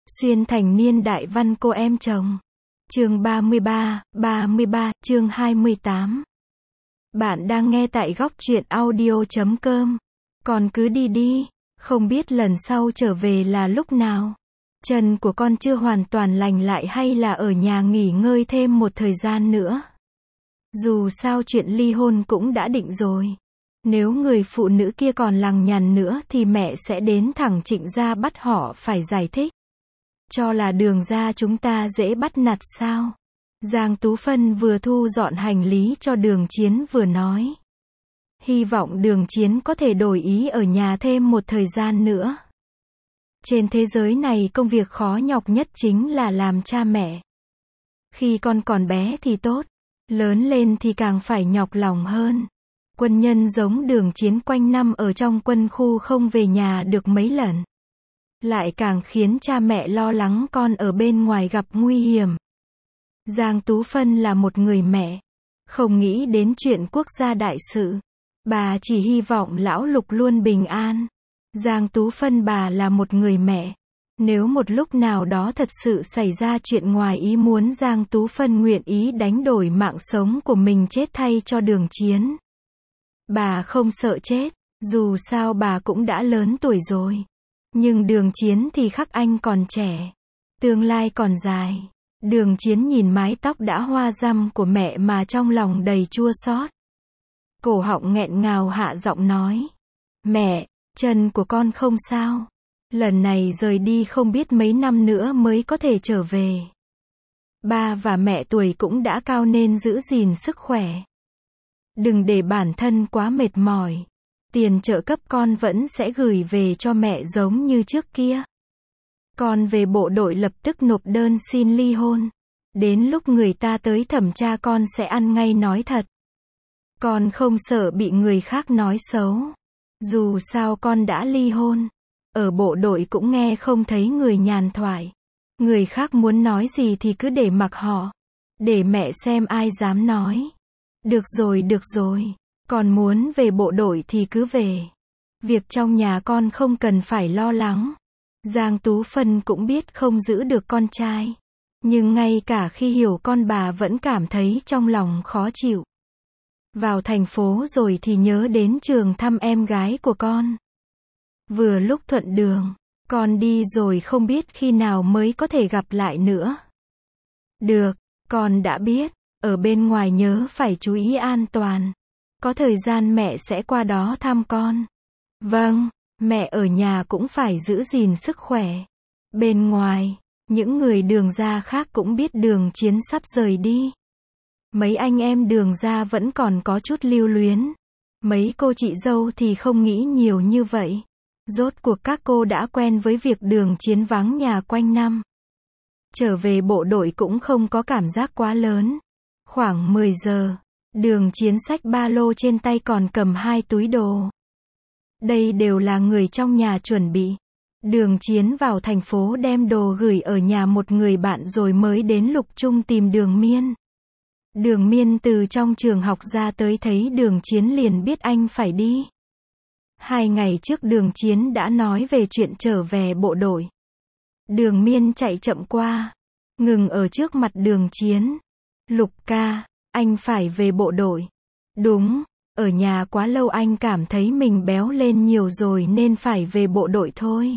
Xuyên thành niên đại văn cô em chồng. Chương 33, chương 28. Bạn đang nghe tại góc truyện audio.com. Con cứ đi đi, không biết lần sau trở về là lúc nào. Chân của con chưa hoàn toàn lành lại hay là ở nhà nghỉ ngơi thêm một thời gian nữa. Dù sao chuyện ly hôn cũng đã định rồi. Nếu người phụ nữ kia còn lằng nhằng nữa thì mẹ sẽ đến thẳng Trịnh gia bắt họ phải giải thích. Cho là Đường gia chúng ta dễ bắt nạt sao? Giang Tú Phân vừa thu dọn hành lý cho Đường Chiến vừa nói. Hy vọng Đường Chiến có thể đổi ý ở nhà thêm một thời gian nữa. Trên thế giới này công việc khó nhọc nhất chính là làm cha mẹ. Khi con còn bé thì tốt, lớn lên thì càng phải nhọc lòng hơn. Quân nhân giống Đường Chiến quanh năm ở trong quân khu không về nhà được mấy lần. Lại càng khiến cha mẹ lo lắng con ở bên ngoài gặp nguy hiểm. Giang Tú Phân là một người mẹ, không nghĩ đến chuyện quốc gia đại sự. Bà chỉ hy vọng lão Lục luôn bình an. Giang Tú Phân bà là một người mẹ. Nếu một lúc nào đó thật sự xảy ra chuyện ngoài ý muốn, Giang Tú Phân nguyện ý đánh đổi mạng sống của mình chết thay cho Đường Chiến. Bà không sợ chết, dù sao bà cũng đã lớn tuổi rồi. Nhưng Đường Chiến thì khắc anh còn trẻ, tương lai còn dài. Đường Chiến nhìn mái tóc đã hoa răm của mẹ mà trong lòng đầy chua xót. Cổ họng nghẹn ngào hạ giọng nói. Mẹ, chân của con không sao. Lần này rời đi không biết mấy năm nữa mới có thể trở về. Ba và mẹ tuổi cũng đã cao nên giữ gìn sức khỏe. Đừng để bản thân quá mệt mỏi. Tiền trợ cấp con vẫn sẽ gửi về cho mẹ giống như trước kia. Con về bộ đội lập tức nộp đơn xin ly hôn. Đến lúc người ta tới thẩm tra con sẽ ăn ngay nói thật. Con không sợ bị người khác nói xấu. Dù sao con đã ly hôn. Ở bộ đội cũng nghe không thấy người nhàn thoại. Người khác muốn nói gì thì cứ để mặc họ. Để mẹ xem ai dám nói. Được rồi. Con muốn về bộ đội thì cứ về. Việc trong nhà con không cần phải lo lắng. Giang Tú Phân cũng biết không giữ được con trai. Nhưng ngay cả khi hiểu con bà vẫn cảm thấy trong lòng khó chịu. Vào thành phố rồi thì nhớ đến trường thăm em gái của con. Vừa lúc thuận đường, con đi rồi không biết khi nào mới có thể gặp lại nữa. Được, con đã biết, ở bên ngoài nhớ phải chú ý an toàn. Có thời gian mẹ sẽ qua đó thăm con. Vâng, mẹ ở nhà cũng phải giữ gìn sức khỏe. Bên ngoài, những người Đường gia khác cũng biết Đường Chiến sắp rời đi. Mấy anh em Đường gia vẫn còn có chút lưu luyến. Mấy cô chị dâu thì không nghĩ nhiều như vậy. Rốt cuộc các cô đã quen với việc Đường Chiến vắng nhà quanh năm. Trở về bộ đội cũng không có cảm giác quá lớn. Khoảng 10 giờ, Đường Chiến xách ba lô trên tay còn cầm 2 túi đồ. Đây đều là người trong nhà chuẩn bị. Đường Chiến vào thành phố đem đồ gửi ở nhà một người bạn rồi mới đến Lục Trung tìm Đường Miên. Đường Miên từ trong trường học ra tới thấy Đường Chiến liền biết anh phải đi. 2 ngày trước Đường Chiến đã nói về chuyện trở về bộ đội. Đường Miên chạy chậm qua, ngừng ở trước mặt Đường Chiến. Lục ca, anh phải về bộ đội. Đúng, ở nhà quá lâu anh cảm thấy mình béo lên nhiều rồi nên phải về bộ đội thôi.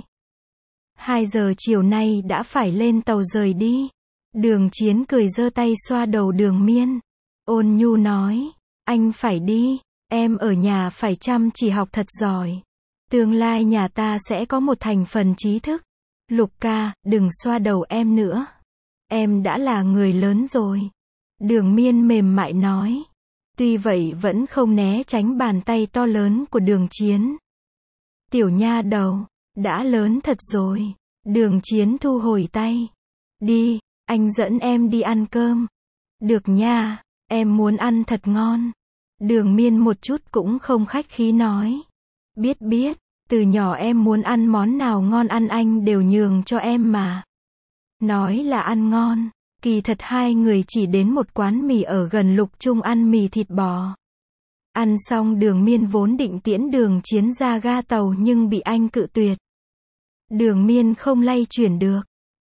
2 giờ chiều nay đã phải lên tàu rời đi. Đường Chiến cười giơ tay xoa đầu Đường Miên. Ôn nhu nói, anh phải đi, em ở nhà phải chăm chỉ học thật giỏi. Tương lai nhà ta sẽ có một thành phần trí thức. Lục ca, đừng xoa đầu em nữa. Em đã là người lớn rồi. Đường Miên mềm mại nói. Tuy vậy vẫn không né tránh bàn tay to lớn của Đường Chiến. Tiểu nha đầu, đã lớn thật rồi. Đường Chiến thu hồi tay. Đi, anh dẫn em đi ăn cơm. Được nha, em muốn ăn thật ngon. Đường Miên một chút cũng không khách khí nói. Biết, từ nhỏ em muốn ăn món nào ngon ăn anh đều nhường cho em mà. Nói là ăn ngon, kỳ thật hai người chỉ đến một quán mì ở gần Lục Trung ăn mì thịt bò. Ăn xong Đường Miên vốn định tiễn Đường Chiến ra ga tàu nhưng bị anh cự tuyệt. Đường Miên không lay chuyển được.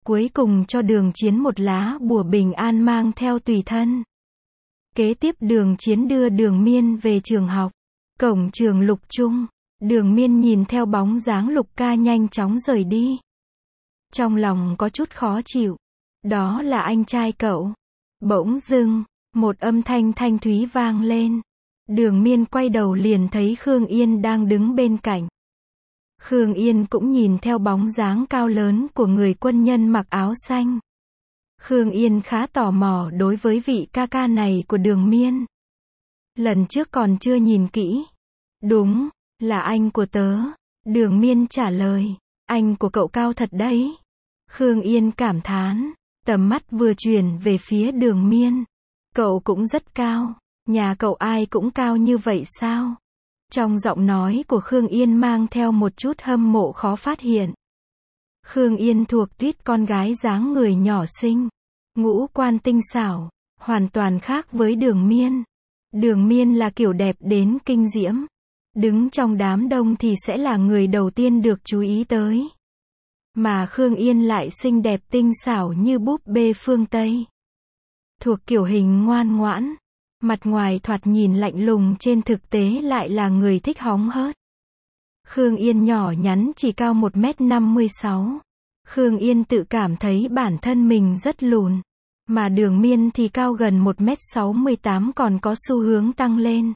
cuối cùng cho Đường Chiến một lá bùa bình an mang theo tùy thân. Kế tiếp Đường Chiến đưa Đường Miên về trường học. Cổng trường Lục Trung, Đường Miên nhìn theo bóng dáng Lục ca nhanh chóng rời đi. Trong lòng có chút khó chịu. Đó là anh trai cậu. Bỗng dưng, một âm thanh thanh thúy vang lên. Đường Miên quay đầu liền thấy Khương Yên đang đứng bên cạnh. Khương Yên cũng nhìn theo bóng dáng cao lớn của người quân nhân mặc áo xanh. Khương Yên khá tò mò đối với vị ca ca này của Đường Miên. Lần trước còn chưa nhìn kỹ. Đúng, là anh của tớ. Đường Miên trả lời. Anh của cậu cao thật đấy. Khương Yên cảm thán. Tầm mắt vừa chuyển về phía Đường Miên. Cậu cũng rất cao. Nhà cậu ai cũng cao như vậy sao? Trong giọng nói của Khương Yên mang theo một chút hâm mộ khó phát hiện. Khương Yên thuộc tuýp con gái dáng người nhỏ xinh, ngũ quan tinh xảo, hoàn toàn khác với Đường Miên. Đường Miên là kiểu đẹp đến kinh diễm. Đứng trong đám đông thì sẽ là người đầu tiên được chú ý tới. Mà Khương Yên lại xinh đẹp tinh xảo như búp bê phương Tây. Thuộc kiểu hình ngoan ngoãn. Mặt ngoài thoạt nhìn lạnh lùng, trên thực tế lại là người thích hóng hớt. Khương Yên nhỏ nhắn chỉ cao 1m56. Khương Yên tự cảm thấy bản thân mình rất lùn. Mà Đường Miên thì cao gần 1m68 còn có xu hướng tăng lên.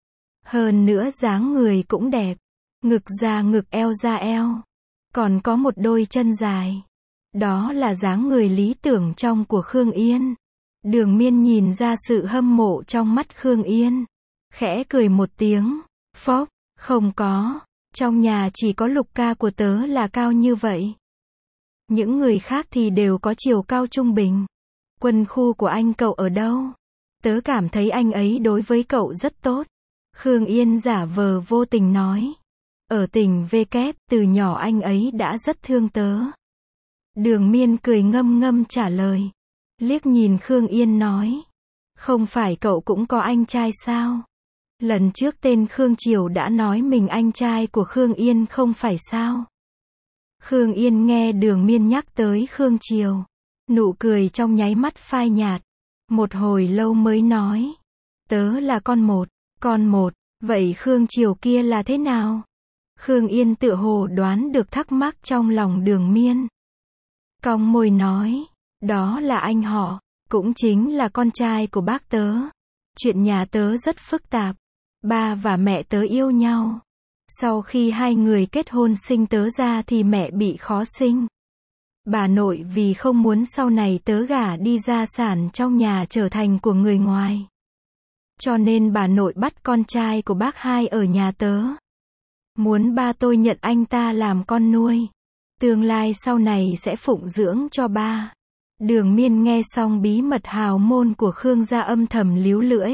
Hơn nữa dáng người cũng đẹp. Ngực ra ngực, eo ra eo. Còn có một đôi chân dài. Đó là dáng người lý tưởng trong của Khương Yên. Đường Miên nhìn ra sự hâm mộ trong mắt Khương Yên. Khẽ cười một tiếng. Phốc, không có. Trong nhà chỉ có Lục ca của tớ là cao như vậy. Những người khác thì đều có chiều cao trung bình. Quân khu của anh cậu ở đâu? Tớ cảm thấy anh ấy đối với cậu rất tốt. Khương Yên giả vờ vô tình nói. Ở tỉnh V kép, từ nhỏ anh ấy đã rất thương tớ. Đường Miên cười ngâm ngâm trả lời. Liếc nhìn Khương Yên nói. Không phải cậu cũng có anh trai sao? Lần trước tên Khương Triều đã nói mình anh trai của Khương Yên không phải sao? Khương Yên nghe Đường Miên nhắc tới Khương Triều. Nụ cười trong nháy mắt phai nhạt. Một hồi lâu mới nói. Tớ là con một. Con một, vậy Khương Triều kia là thế nào? Khương Yên tựa hồ đoán được thắc mắc trong lòng Đường Miên. Cong môi nói. Đó là anh họ, cũng chính là con trai của bác tớ. Chuyện nhà tớ rất phức tạp. Ba và mẹ tớ yêu nhau. Sau khi hai người kết hôn sinh tớ ra thì mẹ bị khó sinh. Bà nội vì không muốn sau này tớ gả đi gia sản trong nhà trở thành của người ngoài. Cho nên bà nội bắt con trai của bác hai ở nhà tớ. Muốn ba tôi nhận anh ta làm con nuôi. Tương lai sau này sẽ phụng dưỡng cho ba. Đường Miên nghe xong bí mật hào môn của Khương gia âm thầm líu lưỡi.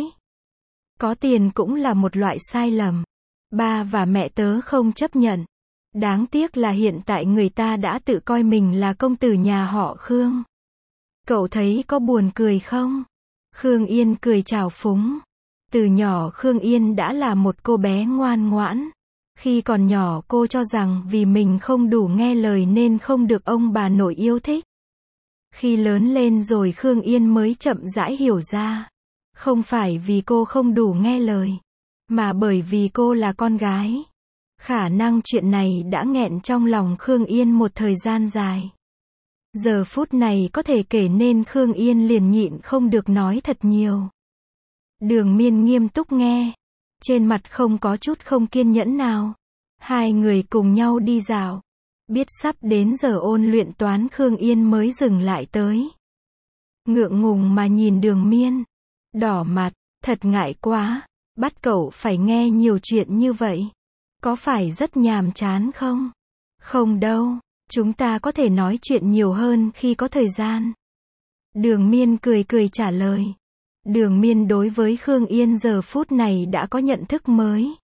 Có tiền cũng là một loại sai lầm. Ba và mẹ tớ không chấp nhận. Đáng tiếc là hiện tại người ta đã tự coi mình là công tử nhà họ Khương. Cậu thấy có buồn cười không? Khương Yên cười trào phúng. Từ nhỏ Khương Yên đã là một cô bé ngoan ngoãn. Khi còn nhỏ cô cho rằng vì mình không đủ nghe lời nên không được ông bà nội yêu thích. Khi lớn lên rồi Khương Yên mới chậm rãi hiểu ra. Không phải vì cô không đủ nghe lời, mà bởi vì cô là con gái. Khả năng chuyện này đã nghẹn trong lòng Khương Yên một thời gian dài. Giờ phút này có thể kể nên Khương Yên liền nhịn không được nói thật nhiều. Đường Miên nghiêm túc nghe. Trên mặt không có chút không kiên nhẫn nào. Hai người cùng nhau đi dạo. Biết sắp đến giờ ôn luyện toán Khương Yên mới dừng lại tới. Ngượng ngùng mà nhìn Đường Miên. Đỏ mặt, thật ngại quá. Bắt cậu phải nghe nhiều chuyện như vậy. Có phải rất nhàm chán không? Không đâu, chúng ta có thể nói chuyện nhiều hơn khi có thời gian. Đường Miên cười cười trả lời. Đường Miên đối với Khương Yên giờ phút này đã có nhận thức mới.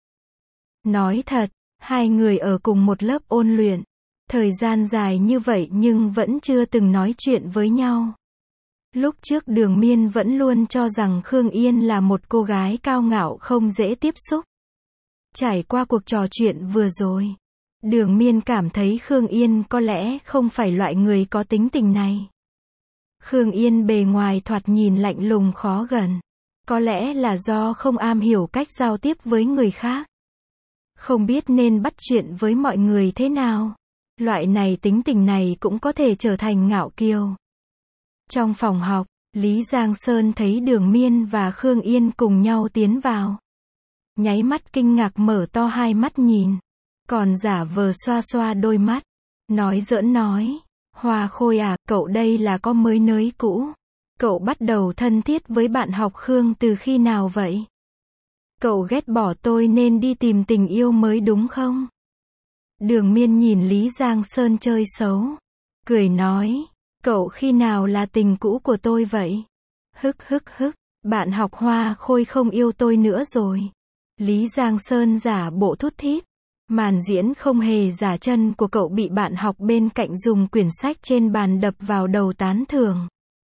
Nói thật, hai người ở cùng một lớp ôn luyện. Thời gian dài như vậy nhưng vẫn chưa từng nói chuyện với nhau. Lúc trước Đường Miên vẫn luôn cho rằng Khương Yên là một cô gái cao ngạo không dễ tiếp xúc. Trải qua cuộc trò chuyện vừa rồi, Đường Miên cảm thấy Khương Yên có lẽ không phải loại người có tính tình này. Khương Yên bề ngoài thoạt nhìn lạnh lùng khó gần. Có lẽ là do không am hiểu cách giao tiếp với người khác. Không biết nên bắt chuyện với mọi người thế nào. Loại này tính tình này cũng có thể trở thành ngạo kiêu. Trong phòng học, Lý Giang Sơn thấy Đường Miên và Khương Yên cùng nhau tiến vào. Nháy mắt kinh ngạc mở to hai mắt nhìn. Còn giả vờ xoa xoa đôi mắt. Nói giỡn nói. Hoa Khôi à, cậu đây là có mới nới cũ. Cậu bắt đầu thân thiết với bạn học Khương từ khi nào vậy? Cậu ghét bỏ tôi nên đi tìm tình yêu mới đúng không? Đường Miên nhìn Lý Giang Sơn chơi xấu. Cười nói. Cậu khi nào là tình cũ của tôi vậy? Hức hức hức. Bạn học Hoa Khôi không yêu tôi nữa rồi. Lý Giang Sơn giả bộ thút thít. Màn diễn không hề giả chân của cậu bị bạn học bên cạnh dùng quyển sách trên bàn đập vào đầu tán thưởng.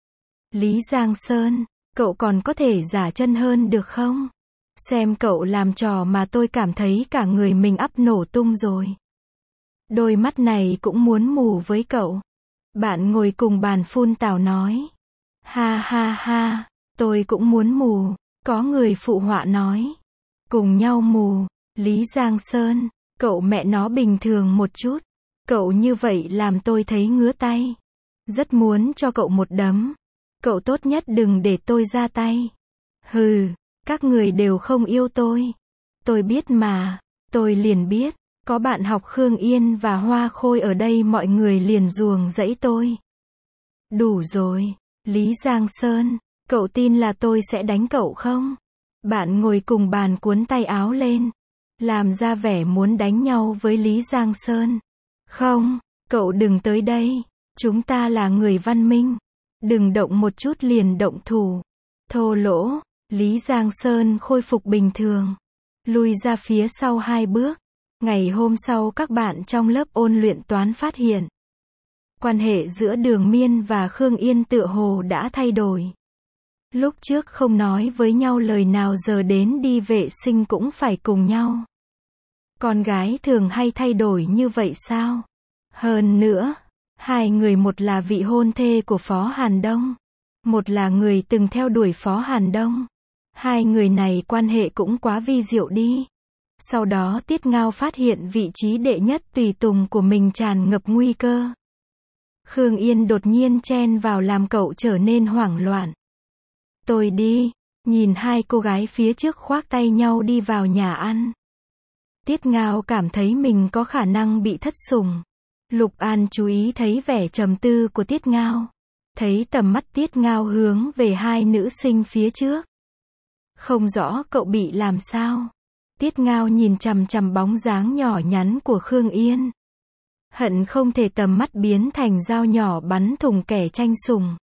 Lý Giang Sơn, cậu còn có thể giả chân hơn được không? Xem cậu làm trò mà tôi cảm thấy cả người mình ắp nổ tung rồi. Đôi mắt này cũng muốn mù với cậu. Bạn ngồi cùng bàn phun tào nói. Ha ha ha, tôi cũng muốn mù. Có người phụ họa nói. Cùng nhau mù. Lý Giang Sơn, cậu mẹ nó bình thường một chút. Cậu như vậy làm tôi thấy ngứa tay. Rất muốn cho cậu một đấm. Cậu tốt nhất đừng để tôi ra tay. Hừ, các người đều không yêu tôi. Tôi biết mà, tôi liền biết. Có bạn học Khương Yên và Hoa Khôi ở đây mọi người liền ruồng rẫy tôi. Đủ rồi, Lý Giang Sơn, cậu tin là tôi sẽ đánh cậu không? Bạn ngồi cùng bàn cuốn tay áo lên. Làm ra vẻ muốn đánh nhau với Lý Giang Sơn. Không, cậu đừng tới đây. Chúng ta là người văn minh. Đừng động một chút liền động thủ. Thô lỗ, Lý Giang Sơn khôi phục bình thường. Lùi ra phía sau 2 bước. Ngày hôm sau các bạn trong lớp ôn luyện toán phát hiện. Quan hệ giữa Đường Miên và Khương Yên tựa hồ đã thay đổi. Lúc trước không nói với nhau lời nào giờ đến đi vệ sinh cũng phải cùng nhau. Con gái thường hay thay đổi như vậy sao? Hơn nữa, hai người một là vị hôn thê của Phó Hàn Đông. Một là người từng theo đuổi Phó Hàn Đông. Hai người này quan hệ cũng quá vi diệu đi. Sau đó Tiết Ngao phát hiện vị trí đệ nhất tùy tùng của mình tràn ngập nguy cơ. Khương Yên đột nhiên chen vào làm cậu trở nên hoảng loạn. Tôi đi, nhìn hai cô gái phía trước khoác tay nhau đi vào nhà ăn. Tiết Ngao cảm thấy mình có khả năng bị thất sủng. Lục An chú ý thấy vẻ trầm tư của Tiết Ngao. Thấy tầm mắt Tiết Ngao hướng về hai nữ sinh phía trước. Không rõ cậu bị làm sao. Tiết Ngao nhìn chằm chằm bóng dáng nhỏ nhắn của Khương Yên. Hận không thể tầm mắt biến thành dao nhỏ bắn thủng kẻ tranh sủng.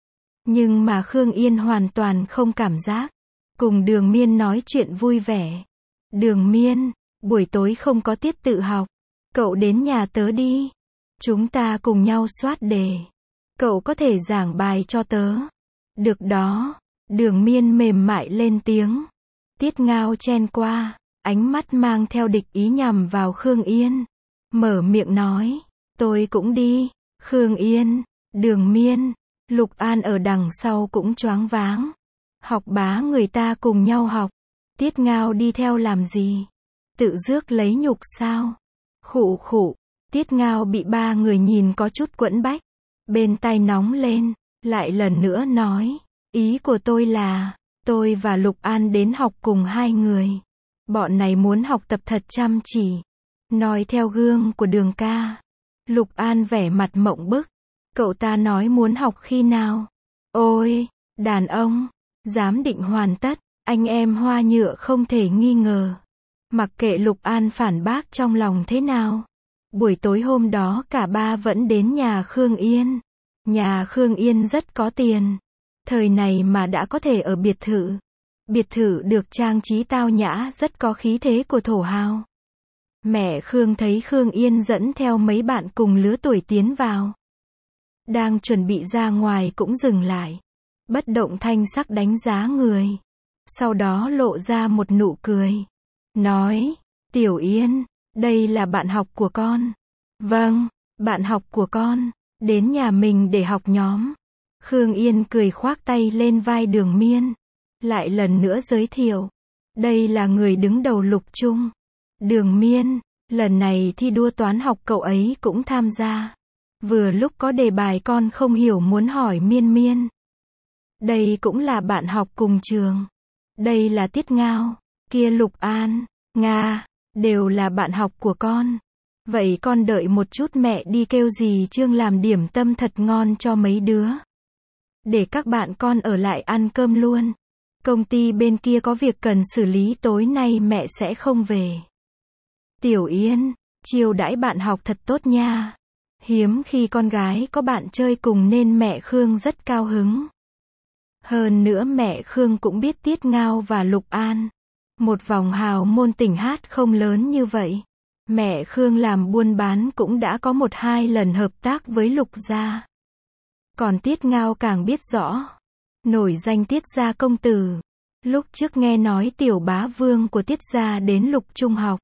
Nhưng mà Khương Yên hoàn toàn không cảm giác. Cùng Đường Miên nói chuyện vui vẻ. Đường Miên, buổi tối không có tiết tự học. Cậu đến nhà tớ đi. Chúng ta cùng nhau soát đề. Cậu có thể giảng bài cho tớ. Được đó. Đường Miên mềm mại lên tiếng. Tiết Ngao chen qua. Ánh mắt mang theo địch ý nhằm vào Khương Yên. Mở miệng nói. Tôi cũng đi. Khương Yên, Đường Miên, Lục An ở đằng sau cũng choáng váng. Học bá người ta cùng nhau học. Tiết Ngao đi theo làm gì? Tự rước lấy nhục sao? Khụ khụ. Tiết Ngao bị ba người nhìn có chút quẫn bách. Bên tai nóng lên. Lại lần nữa nói. Ý của tôi là. Tôi và Lục An đến học cùng hai người. Bọn này muốn học tập thật chăm chỉ. Nói theo gương của Đường ca. Lục An vẻ mặt mộng bức. Cậu ta nói muốn học khi nào? Ôi, đàn ông. Giám định hoàn tất. Anh em Hoa Nhựa không thể nghi ngờ. Mặc kệ Lục An phản bác trong lòng thế nào. Buổi tối hôm đó cả ba vẫn đến nhà Khương Yên. Nhà Khương Yên rất có tiền. Thời này mà đã có thể ở biệt thự. Biệt thự được trang trí tao nhã rất có khí thế của thổ hào. Mẹ Khương thấy Khương Yên dẫn theo mấy bạn cùng lứa tuổi tiến vào. Đang chuẩn bị ra ngoài cũng dừng lại. Bất động thanh sắc đánh giá người. Sau đó lộ ra một nụ cười. Nói, Tiểu Yên, Đây là bạn học của con. Vâng, bạn học của con. Đến nhà mình để học nhóm. Khương Yên cười khoác tay lên vai Đường Miên. Lại lần nữa giới thiệu. Đây là người đứng đầu Lục Trung. Đường Miên, lần này thi đua toán học cậu ấy cũng tham gia. Vừa lúc có đề bài con không hiểu muốn hỏi Miên Miên. Đây cũng là bạn học cùng trường. Đây là Tiết Ngao, kia Lục An, Nga, đều là bạn học của con. Vậy con đợi một chút mẹ đi kêu dì Trương làm điểm tâm thật ngon cho mấy đứa. Để các bạn con ở lại ăn cơm luôn. Công ty bên kia có việc cần xử lý tối nay mẹ sẽ không về. Tiểu Yên, chiêu đãi bạn học thật tốt nha. Hiếm khi con gái có bạn chơi cùng nên mẹ Khương rất cao hứng. Hơn nữa mẹ Khương cũng biết Tiết Ngao và Lục An. Một vòng hào môn tỉnh hát không lớn như vậy. Mẹ Khương làm buôn bán cũng đã có 1-2 lần hợp tác với Lục gia. Còn Tiết Ngao càng biết rõ. Nổi danh Tiết gia công tử. Lúc trước nghe nói tiểu bá vương của Tiết gia đến Lục Trung học.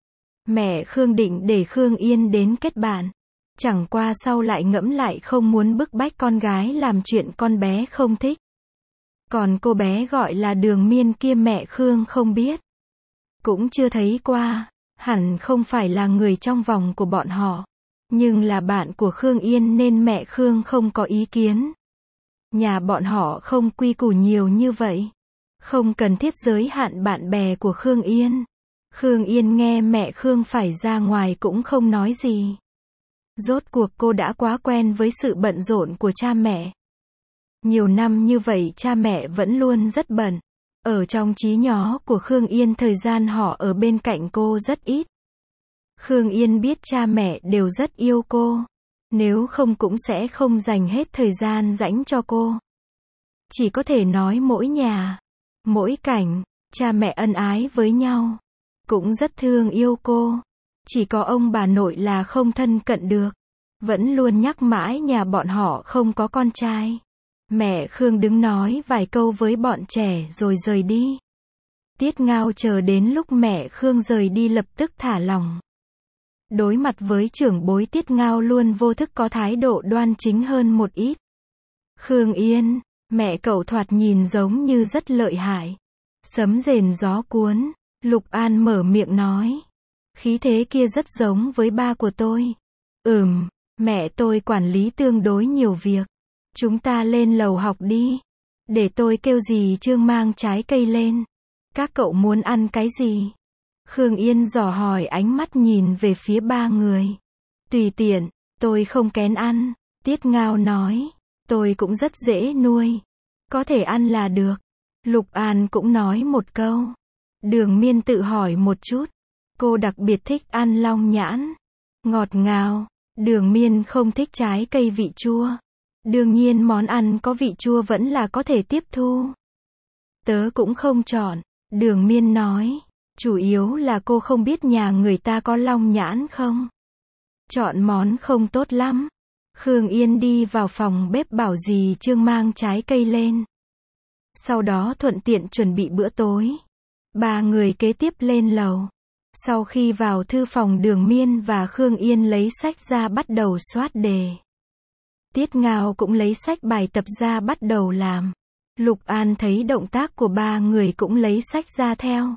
Mẹ Khương định để Khương Yên đến kết bạn. Chẳng qua sau lại ngẫm lại không muốn bức bách con gái làm chuyện con bé không thích. Còn cô bé gọi là Đường Miên kia mẹ Khương không biết. Cũng chưa thấy qua, hẳn không phải là người trong vòng của bọn họ. Nhưng là bạn của Khương Yên nên mẹ Khương không có ý kiến. Nhà bọn họ không quy củ nhiều như vậy. Không cần thiết giới hạn bạn bè của Khương Yên. Khương Yên nghe mẹ Khương phải ra ngoài cũng không nói gì. Rốt cuộc cô đã quá quen với sự bận rộn của cha mẹ. Nhiều năm như vậy cha mẹ vẫn luôn rất bận. Ở trong trí nhớ của Khương Yên thời gian họ ở bên cạnh cô rất ít. Khương Yên biết cha mẹ đều rất yêu cô. Nếu không cũng sẽ không dành hết thời gian rảnh cho cô. Chỉ có thể nói mỗi nhà, mỗi cảnh, cha mẹ ân ái với nhau. Cũng rất thương yêu cô. Chỉ có ông bà nội là không thân cận được. Vẫn luôn nhắc mãi nhà bọn họ không có con trai. Mẹ Khương đứng nói vài câu với bọn trẻ rồi rời đi. Tiết Ngao chờ đến lúc mẹ Khương rời đi lập tức thả lỏng. Đối mặt với trưởng bối Tiết Ngao luôn vô thức có thái độ đoan chính hơn một ít. Khương Yên, mẹ cậu thoạt nhìn giống như rất lợi hại. Sấm rền gió cuốn, Lục An mở miệng nói. Khí thế kia rất giống với ba của tôi. Mẹ tôi quản lý tương đối nhiều việc. Chúng ta lên lầu học đi. Để tôi kêu dì Trương mang trái cây lên. Các cậu muốn ăn cái gì? Khương Yên dò hỏi ánh mắt nhìn về phía ba người. Tùy tiện, tôi không kén ăn. Tiết Ngao nói. Tôi cũng rất dễ nuôi. Có thể ăn là được. Lục An cũng nói một câu. Đường Miên tự hỏi một chút. Cô đặc biệt thích ăn long nhãn. Ngọt ngào. Đường Miên không thích trái cây vị chua. Đương nhiên món ăn có vị chua vẫn là có thể tiếp thu. Tớ cũng không chọn. Đường Miên nói. Chủ yếu là cô không biết nhà người ta có long nhãn không. Chọn món không tốt lắm. Khương Yên đi vào phòng bếp bảo dì Trương mang trái cây lên. Sau đó thuận tiện chuẩn bị bữa tối. Ba người kế tiếp lên lầu. Sau khi vào thư phòng Đường Miên và Khương Yên lấy sách ra bắt đầu soát đề. Tiết Ngao cũng lấy sách bài tập ra bắt đầu làm. Lục An thấy động tác của ba người cũng lấy sách ra theo.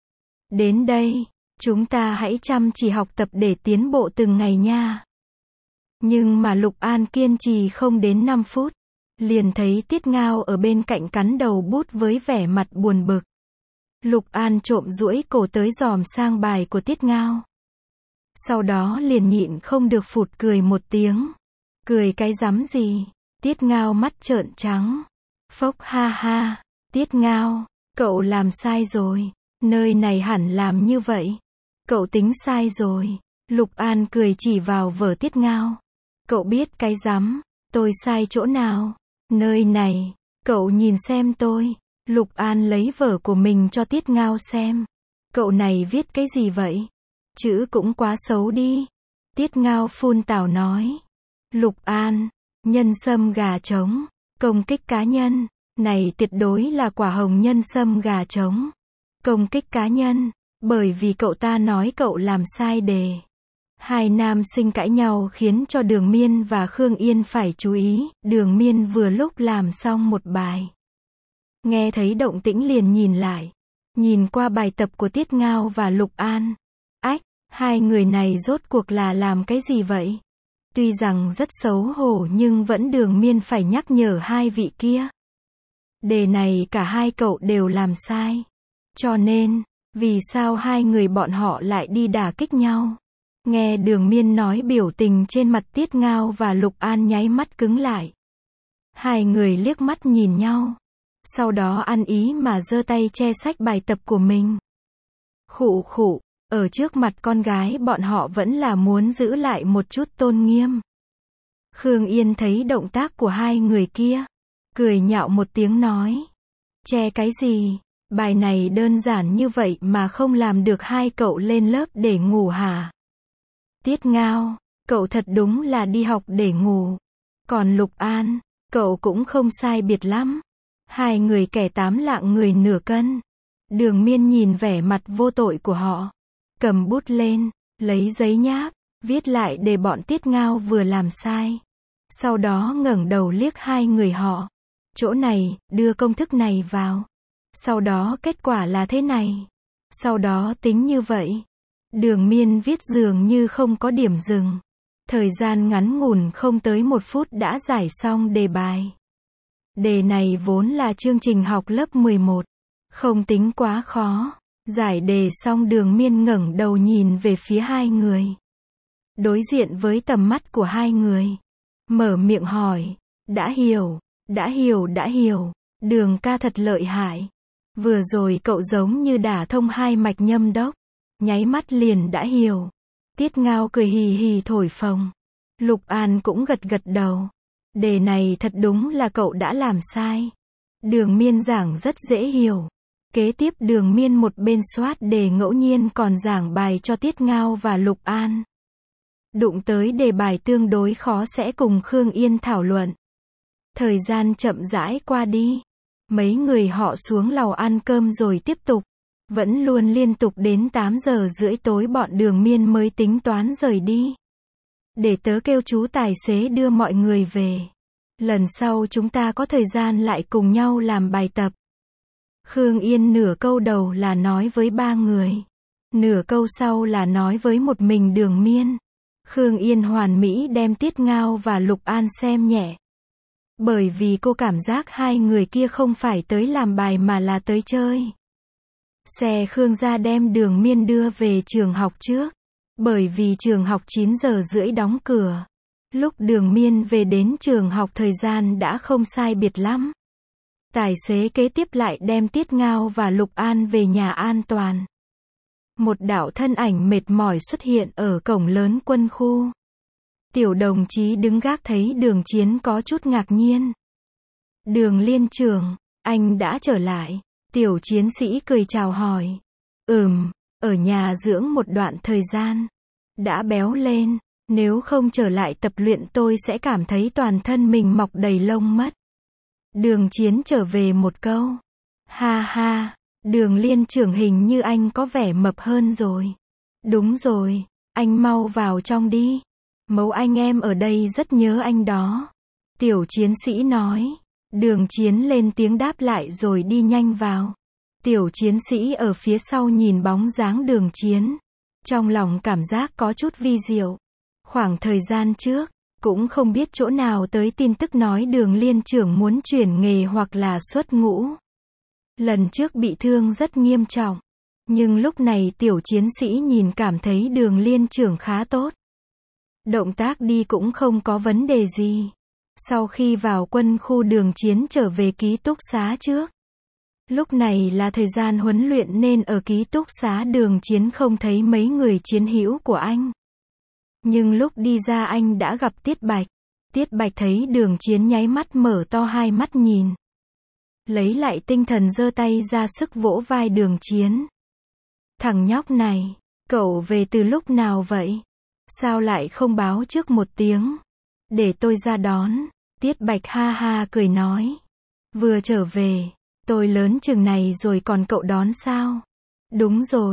Đến đây, chúng ta hãy chăm chỉ học tập để tiến bộ từng ngày nha. Nhưng mà Lục An kiên trì không đến 5 phút. Liền thấy Tiết Ngao ở bên cạnh cắn đầu bút với vẻ mặt buồn bực. Lục An trộm duỗi cổ tới dòm sang bài của Tiết Ngao. Sau đó liền nhịn không được phụt cười một tiếng. Cười cái rắm gì? Tiết Ngao mắt trợn trắng. Phốc ha ha. Tiết Ngao, cậu làm sai rồi. Nơi này hẳn làm như vậy. Cậu tính sai rồi. Lục An cười chỉ vào vở Tiết Ngao. Cậu biết cái rắm, tôi sai chỗ nào? Nơi này, cậu nhìn xem tôi. Lục An lấy vở của mình cho Tiết Ngao xem. Cậu này viết cái gì vậy? Chữ cũng quá xấu đi. Tiết Ngao phun tào nói. Lục An, nhân sâm gà trống, công kích cá nhân. Này tuyệt đối là quả hồng nhân sâm gà trống. Công kích cá nhân, Bởi vì cậu ta nói cậu làm sai đề. Hai nam sinh cãi nhau khiến cho Đường Miên và Khương Yên phải chú ý, Đường Miên vừa lúc làm xong một bài. Nghe thấy động tĩnh liền nhìn lại. Nhìn qua bài tập của Tiết Ngao và Lục An. Ách, hai người này rốt cuộc là làm cái gì vậy? Tuy rằng rất xấu hổ nhưng vẫn Đường Miên phải nhắc nhở hai vị kia. Đề này cả hai cậu đều làm sai. Cho nên, vì sao hai người bọn họ lại đi đả kích nhau? Nghe Đường Miên nói biểu tình trên mặt Tiết Ngao và Lục An nháy mắt cứng lại. Hai người liếc mắt nhìn nhau. Sau đó ăn ý mà giơ tay che sách bài tập của mình. Khụ khụ, ở trước mặt con gái bọn họ vẫn là muốn giữ lại một chút tôn nghiêm. Khương Yên thấy động tác của hai người kia. Cười nhạo một tiếng nói. Che cái gì? Bài này đơn giản như vậy mà không làm được hai cậu lên lớp để ngủ hả? Tiết Ngao, cậu thật đúng là đi học để ngủ. Còn Lục An, cậu cũng không sai biệt lắm. Hai người kẻ tám lạng người nửa cân. Đường Miên nhìn vẻ mặt vô tội của họ. Cầm bút lên, lấy giấy nháp, viết lại để bọn Tiết Ngao vừa làm sai. Sau đó ngẩng đầu liếc hai người họ. Chỗ này, đưa công thức này vào. Sau đó kết quả là thế này. Sau đó tính như vậy. Đường Miên viết dường như không có điểm dừng. Thời gian ngắn ngủn không tới 1 phút đã giải xong đề bài. Đề này vốn là chương trình học lớp 11. Không tính quá khó. Giải đề xong Đường Miên ngẩng đầu nhìn về phía hai người. Đối diện với tầm mắt của hai người. Mở miệng hỏi. Đã hiểu, đã hiểu, đã hiểu. Đường ca thật lợi hại. Vừa rồi cậu giống như đả thông hai mạch nhâm đốc. Nháy mắt liền đã hiểu. Tiết Ngao cười hì hì thổi phồng. Lục An cũng gật gật đầu. Đề này thật đúng là cậu đã làm sai. Đường Miên giảng rất dễ hiểu. Kế tiếp Đường Miên một bên soát đề ngẫu nhiên còn giảng bài cho Tiết Ngao và Lục An. Đụng tới đề bài tương đối khó sẽ cùng Khương Yên thảo luận. Thời gian chậm rãi qua đi. Mấy người họ xuống lầu ăn cơm rồi tiếp tục. Vẫn luôn liên tục đến 8 giờ rưỡi tối bọn Đường Miên mới tính toán rời đi. Để tớ kêu chú tài xế đưa mọi người về. Lần sau chúng ta có thời gian lại cùng nhau làm bài tập. Khương Yên nửa câu đầu là nói với ba người. Nửa câu sau là nói với một mình Đường Miên. Khương Yên hoàn mỹ đem Tiết Ngao và Lục An xem nhẹ. Bởi vì cô cảm giác hai người kia không phải tới làm bài mà là tới chơi. Xe Khương gia đem Đường Miên đưa về trường học trước. Bởi vì trường học 9 giờ rưỡi đóng cửa. Lúc Đường Miên về đến trường học thời gian đã không sai biệt lắm. Tài xế kế tiếp lại đem Tiết Ngao và Lục An về nhà an toàn. Một đạo thân ảnh mệt mỏi xuất hiện ở cổng lớn quân khu. Tiểu đồng chí đứng gác thấy Đường Chiến có chút ngạc nhiên. Đường liên trưởng, anh đã trở lại. Tiểu chiến sĩ cười chào hỏi. Ở nhà dưỡng một đoạn thời gian. Đã béo lên, nếu không trở lại tập luyện tôi sẽ cảm thấy toàn thân mình mọc đầy lông mất. Đường Chiến trở về một câu. Ha ha, Đường liên trưởng hình như anh có vẻ mập hơn rồi. Đúng rồi, anh mau vào trong đi. Mẫu anh em ở đây rất nhớ anh đó. Tiểu chiến sĩ nói. Đường Chiến lên tiếng đáp lại rồi đi nhanh vào. Tiểu chiến sĩ ở phía sau nhìn bóng dáng Đường Chiến. Trong lòng cảm giác có chút vi diệu. Khoảng thời gian trước, cũng không biết chỗ nào tới tin tức nói Đường liên trưởng muốn chuyển nghề hoặc là xuất ngũ. Lần trước bị thương rất nghiêm trọng. Nhưng lúc này tiểu chiến sĩ nhìn cảm thấy Đường liên trưởng khá tốt. Động tác đi cũng không có vấn đề gì. Sau khi vào quân khu Đường Chiến trở về ký túc xá trước. Lúc này là thời gian huấn luyện nên ở ký túc xá Đường Chiến không thấy mấy người chiến hữu của anh. Nhưng lúc đi ra anh đã gặp Tiết Bạch. Tiết Bạch thấy Đường Chiến nháy mắt mở to hai mắt nhìn. Lấy lại tinh thần giơ tay ra sức vỗ vai Đường Chiến. Thằng nhóc này, cậu về từ lúc nào vậy? Sao lại không báo trước một tiếng? Để tôi ra đón. Tiết Bạch ha ha cười nói. Vừa trở về, tôi lớn chừng này rồi còn cậu đón sao? Đúng rồi,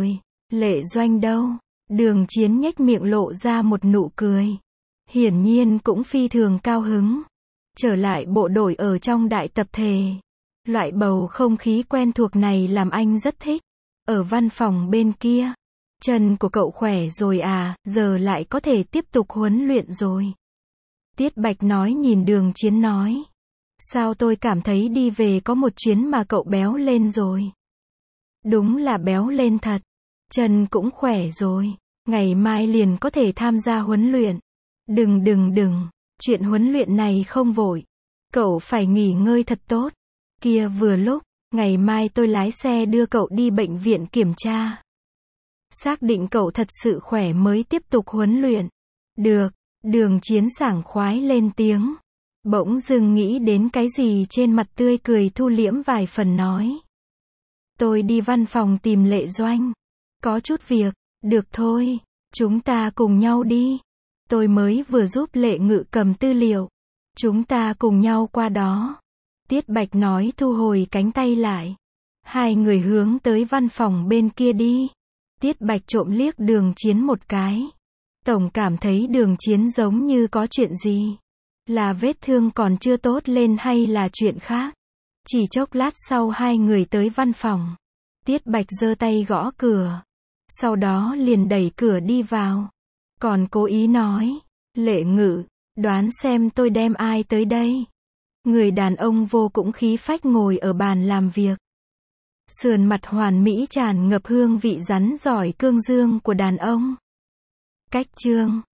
Lệ Doanh đâu? Đường Chiến nhếch miệng lộ ra một nụ cười. Hiển nhiên cũng phi thường cao hứng. Trở lại bộ đội ở trong đại tập thể. Loại bầu không khí quen thuộc này làm anh rất thích. Ở văn phòng bên kia. Chân của cậu khỏe rồi à, giờ lại có thể tiếp tục huấn luyện rồi. Tiết Bạch nói nhìn Đường Chiến nói. Sao tôi cảm thấy đi về có một chuyến mà cậu béo lên rồi. Đúng là béo lên thật. Chân cũng khỏe rồi. Ngày mai liền có thể tham gia huấn luyện. Đừng. Chuyện huấn luyện này không vội. Cậu phải nghỉ ngơi thật tốt. Kia vừa lúc, ngày mai tôi lái xe đưa cậu đi bệnh viện kiểm tra. Xác định cậu thật sự khỏe mới tiếp tục huấn luyện. Được, Đường Chiến sảng khoái lên tiếng. Bỗng dưng nghĩ đến cái gì trên mặt tươi cười thu liễm vài phần nói. Tôi đi văn phòng tìm Lệ Doanh. Có chút việc, được thôi, chúng ta cùng nhau đi. Tôi mới vừa giúp Lệ Ngự cầm tư liệu. Chúng ta cùng nhau qua đó. Tiết Bạch nói thu hồi cánh tay lại. Hai người hướng tới văn phòng bên kia đi. Tiết Bạch trộm liếc Đường Chiến một cái. Tổng cảm thấy Đường Chiến giống như có chuyện gì. Là vết thương còn chưa tốt lên hay là chuyện khác. Chỉ chốc lát sau hai người tới văn phòng. Tiết Bạch giơ tay gõ cửa. Sau đó liền đẩy cửa đi vào. Còn cố ý nói. Lệ Ngự, đoán xem tôi đem ai tới đây. Người đàn ông vô cũng khí phách ngồi ở bàn làm việc. Sườn mặt hoàn mỹ tràn ngập hương vị rắn giỏi cương dương của đàn ông. Cách chương